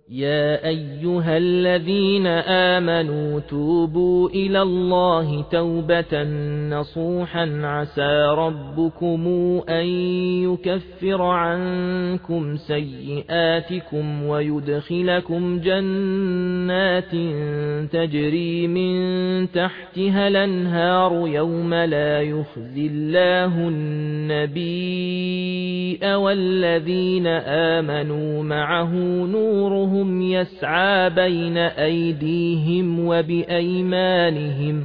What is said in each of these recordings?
يا أيها الذين آمنوا توبوا إلى الله توبة نصوحا عسى ربكم أن يكفر عنكم سيئاتكم ويدخلكم جنات تجري من تحتها الأنهار يوم لا يخزي الله النبي والذين آمنوا معه نورهم يسعى بين أيديهم وبأيمانهم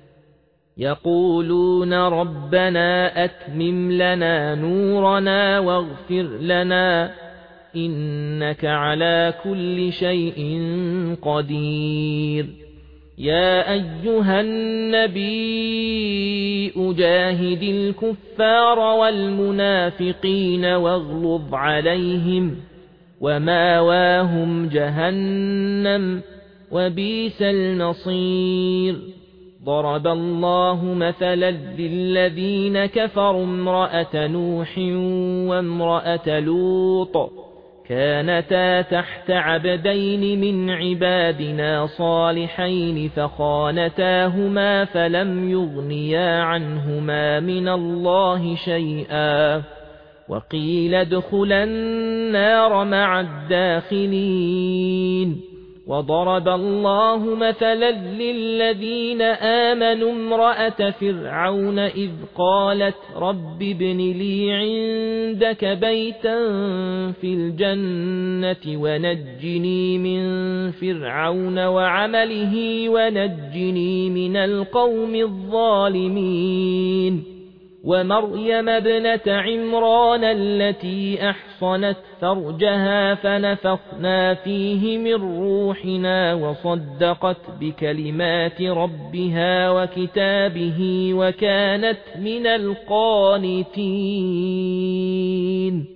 يقولون ربنا أتمم لنا نورنا واغفر لنا إنك على كل شيء قدير يا أيها النبي أجاهد الكفار والمنافقين واغلظ عليهم وماواهم جهنم وبئس المصير ضرب الله مثلا للذين كفروا امرأة نوح وامرأة لوط كانتا تحت عبدين من عبادنا صالحين فخانتاهما فلم يغنيا عنهما من الله شيئا وقيل ادخلا النار مع الداخلين وضرب الله مثلا للذين آمنوا امرأة فرعون إذ قالت رب ابن لي عندك بيتا في الجنة ونجني من فرعون وعمله ونجني من القوم الظالمين ومريم ابنة عمران التي أحصنت فرجها فنفخنا فيه من روحنا وصدقت بكلمات ربها وكتابه وكانت من القانتين